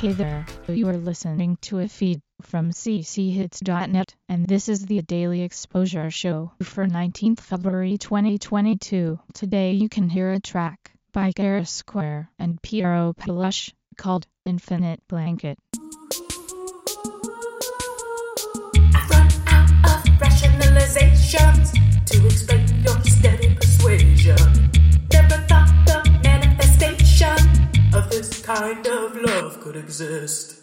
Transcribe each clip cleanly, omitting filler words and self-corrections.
Hey there, you are listening to a feed from cchits.net, and this is the Daily Exposure Show for 19th February 2022. Today you can hear a track by Gareth Square and Piero Pelush called Infinite Blanket. I've run out of rationalizations to explain your steady persuasion. Never thought the manifestation of this kind of love could exist.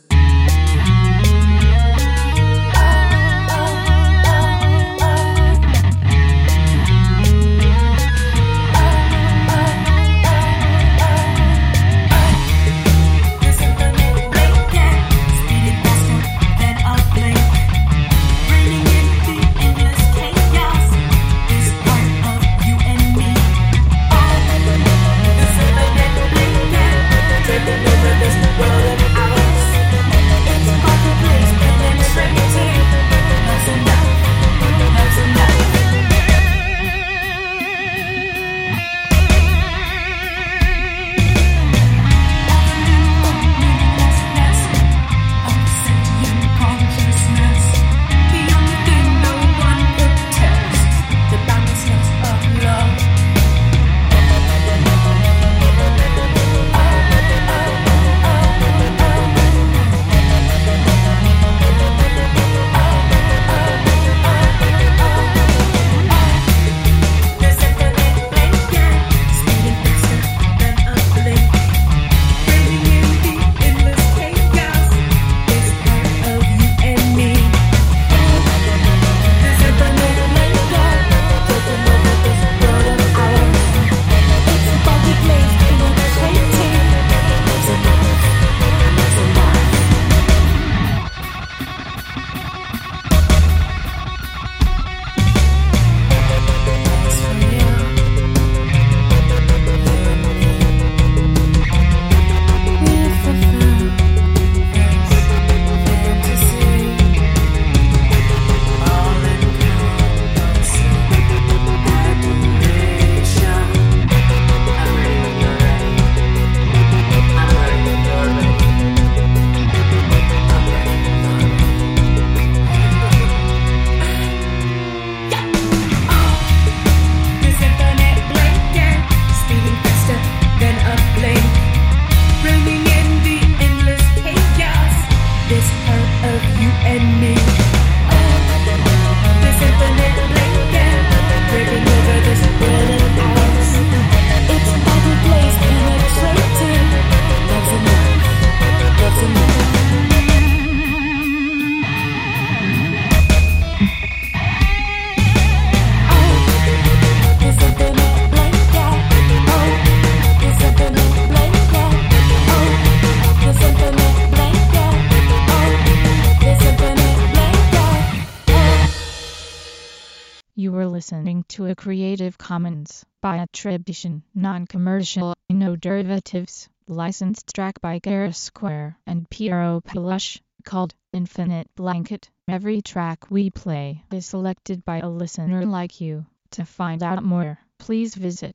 You were listening to a Creative Commons by attribution, non-commercial, no derivatives, licensed track by Gareth Square and Piero Pelush called Infinite Blanket. Every track we play is selected by a listener like you. To find out more, please visit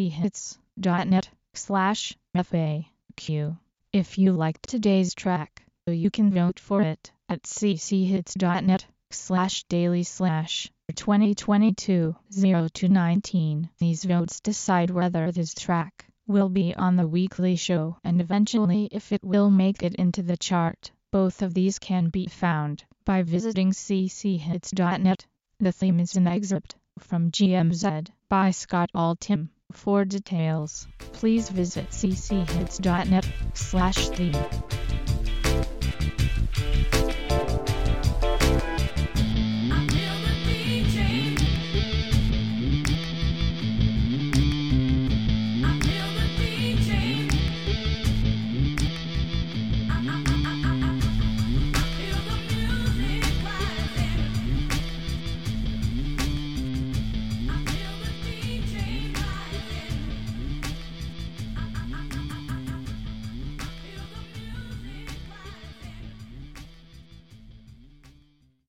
cchits.net/FAQ. If you liked today's track, you can vote for it at cchits.net/daily/2022-02-19. These votes decide whether this track will be on the weekly show and eventually if it will make it into the chart. Both of these can be found by visiting cchits.net. The theme is an excerpt from GMZ by Scott Altham. For details, please visit cchits.net/theme.